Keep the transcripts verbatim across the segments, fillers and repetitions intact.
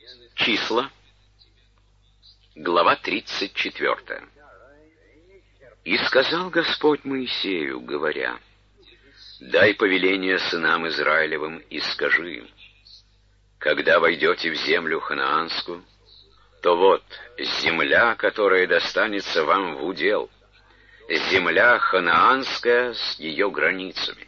Числа, глава тридцать четвёртая. «И сказал Господь Моисею, говоря: дай повеление сынам Израилевым и скажи им: когда войдете в землю ханаанскую, то вот земля, которая достанется вам в удел, земля ханаанская с ее границами.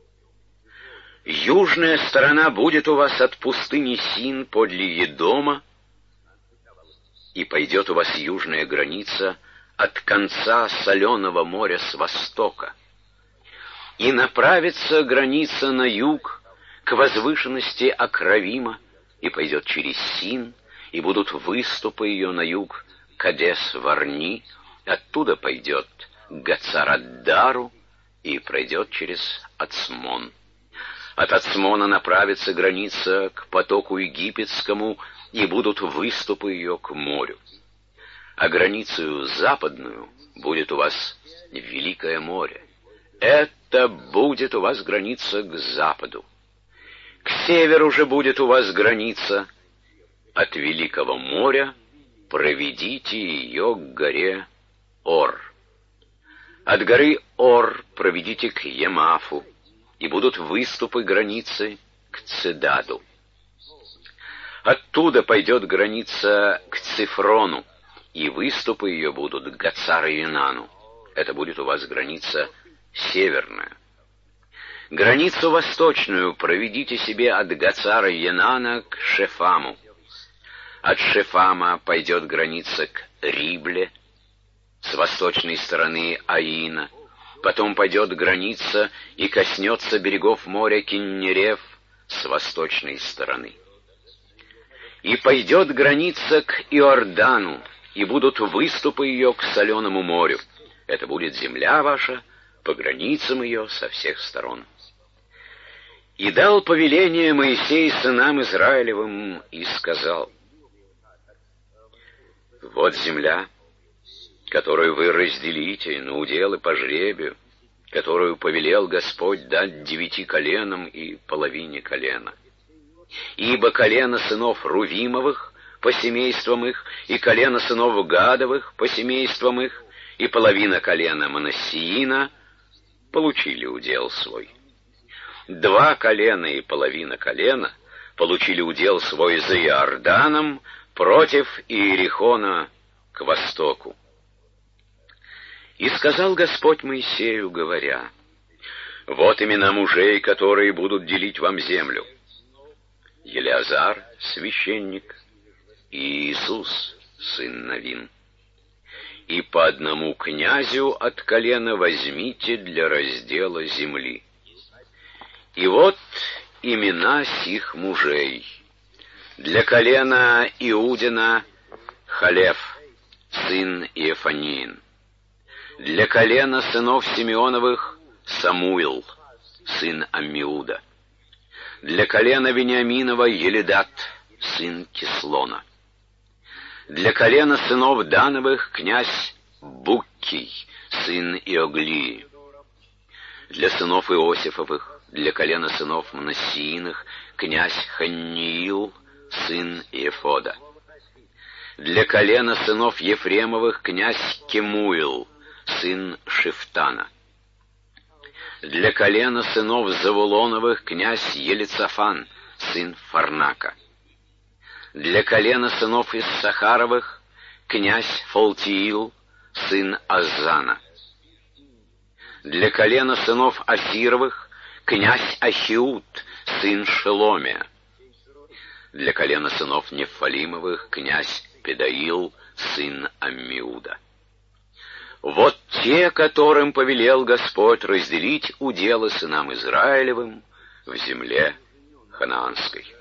Южная сторона будет у вас от пустыни Син подле Едома, и пойдет у вас южная граница от конца соленого моря с востока, и направится граница на юг к возвышенности Акравима, и пойдет через Син, и будут выступы ее на юг Кадес-Варни, оттуда пойдет к Гацар-ад-Дару и пройдет через Ацмон. От Ацмона направится граница к потоку египетскому, и будут выступы ее к морю. А границу западную будет у вас Великое море. Это будет у вас граница к западу. К северу же будет у вас граница. От Великого моря проведите ее к горе Ор. От горы Ор проведите к Емафу, и будут выступы границы к Цедаду. Оттуда пойдет граница к Цифрону, и выступы ее будут к Гацар-Юнану. Это будет у вас граница северная. Границу восточную проведите себе от Гацара-Юнана к Шефаму. От Шефама пойдет граница к Рибле, с восточной стороны Аина. Потом пойдет граница и коснется берегов моря Киннерев с восточной стороны. И пойдет граница к Иордану, и будут выступы ее к соленому морю. Это будет земля ваша по границам ее со всех сторон. И дал повеление Моисей сынам Израилевым и сказал: вот земля, которую вы разделите на уделы по жребию, которую повелел Господь дать девяти коленам и половине колена. Ибо колено сынов Рувимовых по семействам их, и колено сынов Гадовых по семействам их, и половина колена Манассиина получили удел свой. Два колена и половина колена получили удел свой за Иорданом против Иерихона к востоку. И сказал Господь Моисею, говоря: вот имена мужей, которые будут делить вам землю: Елеазар, священник, и Иисус, сын Навин. И по одному князю от колена возьмите для раздела земли. И вот имена сих мужей: для колена Иудина Халев, сын Иефанин; для колена сынов Симеоновых Самуил, сын Аммиуда; для колена Вениаминова Елидат, сын Кислона; для колена сынов Дановых князь Буккий, сын Иоглии; для сынов Иосифовых, для колена сынов Манассииных князь Ханниил, сын Иефода; для колена сынов Ефремовых князь Кемуил, сын Шифтана; для колена сынов Завулоновых князь Елицафан, сын Фарнака; для колена сынов Иссахаровых князь Фалтиил, сын Аззана; для колена сынов Асировых князь Ахиуд, сын Шеломия; для колена сынов Нефалимовых князь Педаил, сын Аммиуда. Вот те, которым повелел Господь разделить уделы сынам Израилевым в земле ханаанской.